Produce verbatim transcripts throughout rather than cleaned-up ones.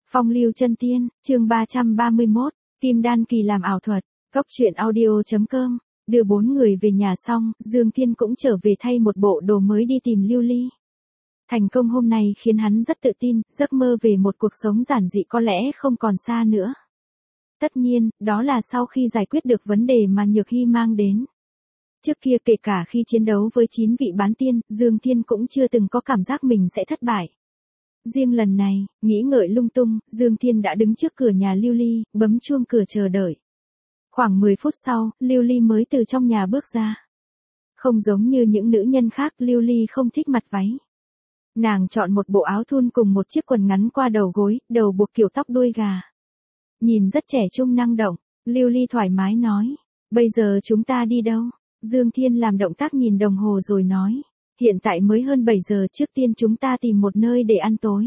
Phong lưu chân tiên, chương ba trăm ba mươi mốt, Kim Đan Kỳ làm ảo thuật, Cốc truyện audio.com, đưa bốn người về nhà xong, Dương Thiên cũng trở về thay một bộ đồ mới đi tìm Lưu Ly. Thành công hôm nay khiến hắn rất tự tin, giấc mơ về một cuộc sống giản dị có lẽ không còn xa nữa. Tất nhiên, đó là sau khi giải quyết được vấn đề mà Nhược Hy mang đến. Trước kia kể cả khi chiến đấu với chín vị bán tiên, Dương Thiên cũng chưa từng có cảm giác mình sẽ thất bại. Riêng lần này, nghĩ ngợi lung tung, Dương Thiên đã đứng trước cửa nhà Lưu Ly, bấm chuông cửa chờ đợi. Khoảng mười phút sau, Lưu Ly mới từ trong nhà bước ra. Không giống như những nữ nhân khác, Lưu Ly không thích mặc váy. Nàng chọn một bộ áo thun cùng một chiếc quần ngắn qua đầu gối, đầu buộc kiểu tóc đuôi gà. Nhìn rất trẻ trung năng động, Lưu Ly thoải mái nói, bây giờ chúng ta đi đâu? Dương Thiên làm động tác nhìn đồng hồ rồi nói, hiện tại mới hơn bảy giờ, trước tiên chúng ta tìm một nơi để ăn tối.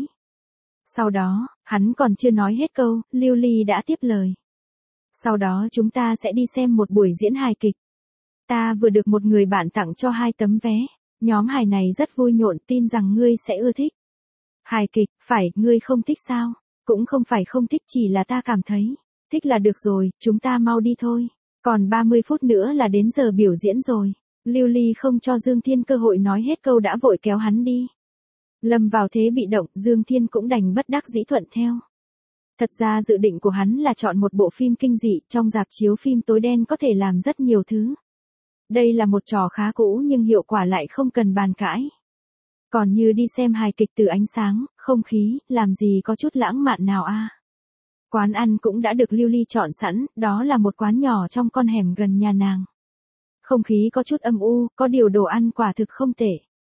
Sau đó, hắn còn chưa nói hết câu, Lưu Ly đã tiếp lời. Sau đó chúng ta sẽ đi xem một buổi diễn hài kịch. Ta vừa được một người bạn tặng cho hai tấm vé, nhóm hài này rất vui nhộn, tin rằng ngươi sẽ ưa thích. Hài kịch, phải, ngươi không thích sao? Cũng không phải không thích, chỉ là ta cảm thấy, thích là được rồi, chúng ta mau đi thôi. Còn ba mươi phút nữa là đến giờ biểu diễn rồi. Lưu Ly không cho Dương Thiên cơ hội nói hết câu đã vội kéo hắn đi. Lâm vào thế bị động, Dương Thiên cũng đành bất đắc dĩ thuận theo. Thật ra dự định của hắn là chọn một bộ phim kinh dị, trong rạp chiếu phim tối đen có thể làm rất nhiều thứ. Đây là một trò khá cũ nhưng hiệu quả lại không cần bàn cãi. Còn như đi xem hài kịch từ ánh sáng, không khí, làm gì có chút lãng mạn nào a. À. Quán ăn cũng đã được Lưu Ly chọn sẵn, đó là một quán nhỏ trong con hẻm gần nhà nàng. Không khí có chút âm u, có điều đồ ăn quả thực không tệ.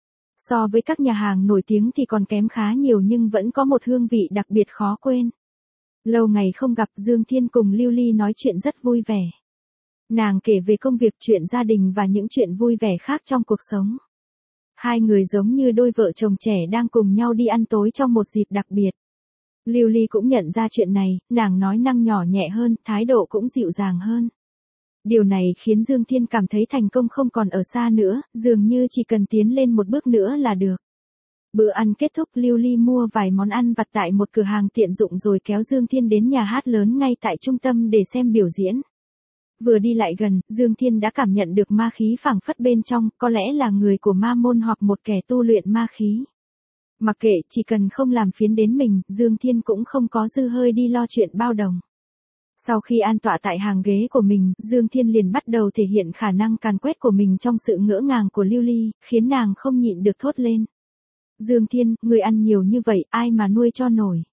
So với các nhà hàng nổi tiếng thì còn kém khá nhiều nhưng vẫn có một hương vị đặc biệt khó quên. Lâu ngày không gặp, Dương Thiên cùng Lưu Ly nói chuyện rất vui vẻ. Nàng kể về công việc, chuyện gia đình và những chuyện vui vẻ khác trong cuộc sống. Hai người giống như đôi vợ chồng trẻ đang cùng nhau đi ăn tối trong một dịp đặc biệt. Lưu Ly cũng nhận ra chuyện này, nàng nói năng nhỏ nhẹ hơn, thái độ cũng dịu dàng hơn. Điều này khiến Dương Thiên cảm thấy thành công không còn ở xa nữa, dường như chỉ cần tiến lên một bước nữa là được. Bữa ăn kết thúc, Lưu Ly mua vài món ăn vặt tại một cửa hàng tiện dụng rồi kéo Dương Thiên đến nhà hát lớn ngay tại trung tâm để xem biểu diễn. Vừa đi lại gần, Dương Thiên đã cảm nhận được ma khí phảng phất bên trong, có lẽ là người của ma môn hoặc một kẻ tu luyện ma khí. Mặc kệ, chỉ cần không làm phiến đến mình, Dương Thiên cũng không có dư hơi đi lo chuyện bao đồng. Sau khi an tọa tại hàng ghế của mình, Dương Thiên liền bắt đầu thể hiện khả năng càn quét của mình trong sự ngỡ ngàng của Lưu Ly, khiến nàng không nhịn được thốt lên. Dương Thiên, người ăn nhiều như vậy, ai mà nuôi cho nổi.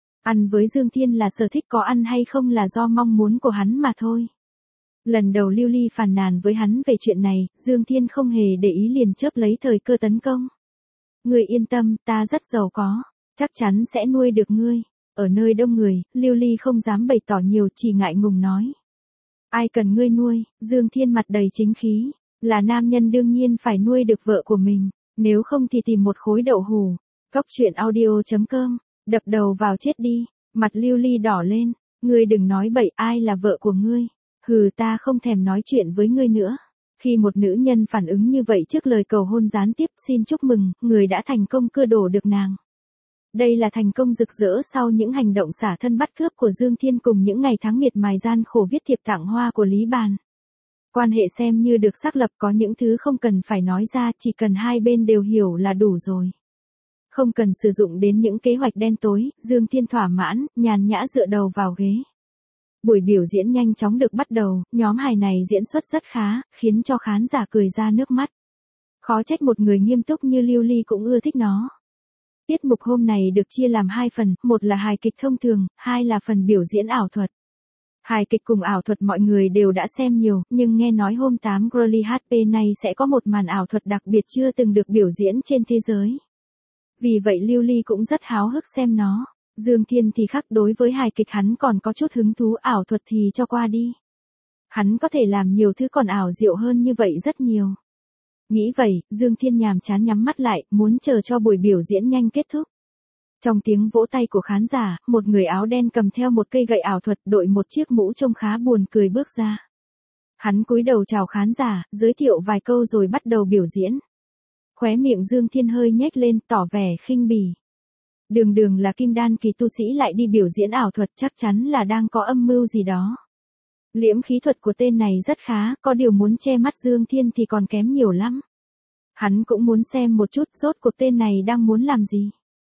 Ăn với Dương Thiên là sở thích, có ăn hay không là do mong muốn của hắn mà thôi. Lần đầu Lưu Ly phàn nàn với hắn về chuyện này, Dương Thiên không hề để ý liền chớp lấy thời cơ tấn công. Ngươi yên tâm, ta rất giàu có, chắc chắn sẽ nuôi được ngươi. Ở nơi đông người, Lưu Ly không dám bày tỏ nhiều, chỉ ngại ngùng nói. Ai cần ngươi nuôi? Dương Thiên mặt đầy chính khí, là nam nhân đương nhiên phải nuôi được vợ của mình, nếu không thì tìm một khối đậu hủ. Cốc truyện audio.com, đập đầu vào chết đi, mặt Lưu Ly đỏ lên, ngươi đừng nói bậy, ai là vợ của ngươi? Hừ, ta không thèm nói chuyện với ngươi nữa. Khi một nữ nhân phản ứng như vậy trước lời cầu hôn gián tiếp, xin chúc mừng, người đã thành công cưa đổ được nàng. Đây là thành công rực rỡ sau những hành động xả thân bắt cướp của Dương Thiên cùng những ngày tháng miệt mài gian khổ viết thiệp tặng hoa của Lý Bàn. Quan hệ xem như được xác lập, có những thứ không cần phải nói ra, chỉ cần hai bên đều hiểu là đủ rồi. Không cần sử dụng đến những kế hoạch đen tối, Dương Thiên thỏa mãn, nhàn nhã dựa đầu vào ghế. Buổi biểu diễn nhanh chóng được bắt đầu, nhóm hài này diễn xuất rất khá, khiến cho khán giả cười ra nước mắt. Khó trách một người nghiêm túc như Lưu Ly cũng ưa thích nó. Tiết mục hôm này được chia làm hai phần, một là hài kịch thông thường, hai là phần biểu diễn ảo thuật. Hài kịch cùng ảo thuật mọi người đều đã xem nhiều, nhưng nghe nói hôm tám Girly hát pê này sẽ có một màn ảo thuật đặc biệt chưa từng được biểu diễn trên thế giới. Vì vậy Lưu Ly cũng rất háo hức xem nó. Dương Thiên thì khác, đối với hài kịch hắn còn có chút hứng thú, ảo thuật thì cho qua đi. Hắn có thể làm nhiều thứ còn ảo diệu hơn như vậy rất nhiều. Nghĩ vậy, Dương Thiên nhàm chán nhắm mắt lại, muốn chờ cho buổi biểu diễn nhanh kết thúc. Trong tiếng vỗ tay của khán giả, một người áo đen cầm theo một cây gậy ảo thuật, đội một chiếc mũ trông khá buồn cười bước ra. Hắn cúi đầu chào khán giả, giới thiệu vài câu rồi bắt đầu biểu diễn. Khóe miệng Dương Thiên hơi nhếch lên, tỏ vẻ khinh bỉ. Đường đường là kim đan kỳ tu sĩ lại đi biểu diễn ảo thuật, chắc chắn là đang có âm mưu gì đó. Liễm khí thuật của tên này rất khá, có điều muốn che mắt Dương Thiên thì còn kém nhiều lắm. Hắn cũng muốn xem một chút rốt cuộc tên này đang muốn làm gì.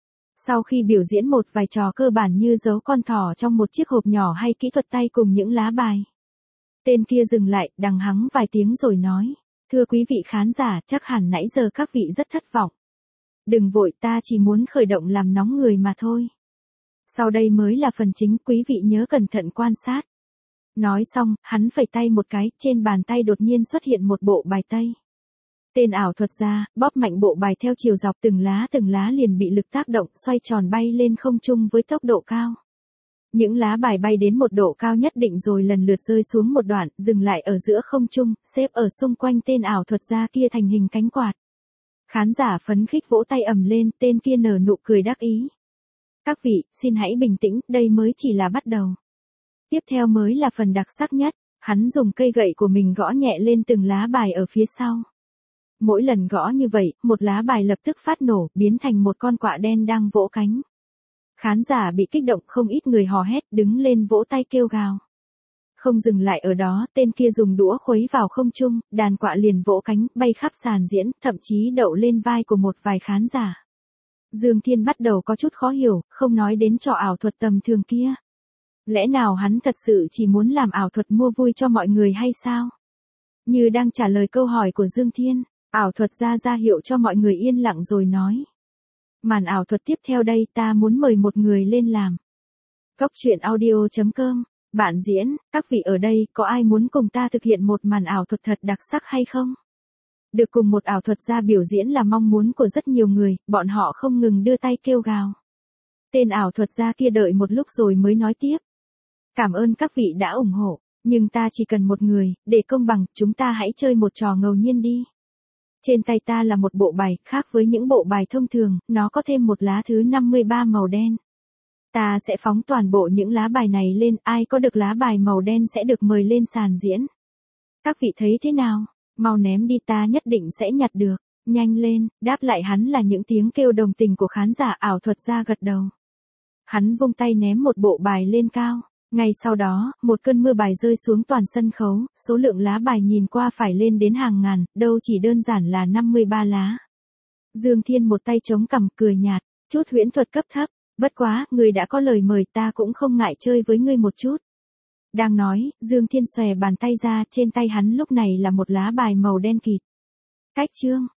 Sau khi biểu diễn một vài trò cơ bản như giấu con thỏ trong một chiếc hộp nhỏ hay kỹ thuật tay cùng những lá bài, tên kia dừng lại, đằng hắng vài tiếng rồi nói, thưa quý vị khán giả, chắc hẳn nãy giờ các vị rất thất vọng. Đừng vội, ta chỉ muốn khởi động làm nóng người mà thôi. Sau đây mới là phần chính, quý vị nhớ cẩn thận quan sát. Nói xong, hắn phẩy tay một cái, trên bàn tay đột nhiên xuất hiện một bộ bài tây. Tên ảo thuật gia, bóp mạnh bộ bài theo chiều dọc, từng lá từng lá liền bị lực tác động, xoay tròn bay lên không trung với tốc độ cao. Những lá bài bay đến một độ cao nhất định rồi lần lượt rơi xuống một đoạn, dừng lại ở giữa không trung, xếp ở xung quanh tên ảo thuật gia kia thành hình cánh quạt. Khán giả phấn khích vỗ tay ầm lên, tên kia nở nụ cười đắc ý. Các vị, xin hãy bình tĩnh, đây mới chỉ là bắt đầu. Tiếp theo mới là phần đặc sắc nhất, hắn dùng cây gậy của mình gõ nhẹ lên từng lá bài ở phía sau. Mỗi lần gõ như vậy, một lá bài lập tức phát nổ, biến thành một con quạ đen đang vỗ cánh. Khán giả bị kích động, không ít người hò hét, đứng lên vỗ tay kêu gào. Không dừng lại ở đó, tên kia dùng đũa khuấy vào không trung, đàn quạ liền vỗ cánh, bay khắp sàn diễn, thậm chí đậu lên vai của một vài khán giả. Dương Thiên bắt đầu có chút khó hiểu, không nói đến trò ảo thuật tầm thường kia. Lẽ nào hắn thật sự chỉ muốn làm ảo thuật mua vui cho mọi người hay sao? Như đang trả lời câu hỏi của Dương Thiên, ảo thuật gia ra hiệu cho mọi người yên lặng rồi nói. Màn ảo thuật tiếp theo đây ta muốn mời một người lên làm. Cốc truyện audio chấm com, bạn diễn, các vị ở đây có ai muốn cùng ta thực hiện một màn ảo thuật thật đặc sắc hay không? Được cùng một ảo thuật gia biểu diễn là mong muốn của rất nhiều người, bọn họ không ngừng đưa tay kêu gào. Tên ảo thuật gia kia đợi một lúc rồi mới nói tiếp. Cảm ơn các vị đã ủng hộ, nhưng ta chỉ cần một người, để công bằng, chúng ta hãy chơi một trò ngẫu nhiên đi. Trên tay ta là một bộ bài, khác với những bộ bài thông thường, nó có thêm một lá thứ năm mươi ba màu đen. Ta sẽ phóng toàn bộ những lá bài này lên, ai có được lá bài màu đen sẽ được mời lên sàn diễn. Các vị thấy thế nào? Mau ném đi, ta nhất định sẽ nhặt được. Nhanh lên, đáp lại hắn là những tiếng kêu đồng tình của khán giả. Ảo thuật gia gật đầu. Hắn vung tay ném một bộ bài lên cao. Ngay sau đó, một cơn mưa bài rơi xuống toàn sân khấu, số lượng lá bài nhìn qua phải lên đến hàng ngàn, đâu chỉ đơn giản là năm mươi ba lá. Dương Thiên một tay chống cằm cười nhạt, chút huyễn thuật cấp thấp, bất quá, người đã có lời mời ta cũng không ngại chơi với ngươi một chút. Đang nói, Dương Thiên xòe bàn tay ra, trên tay hắn lúc này là một lá bài màu đen kịt. Cách chương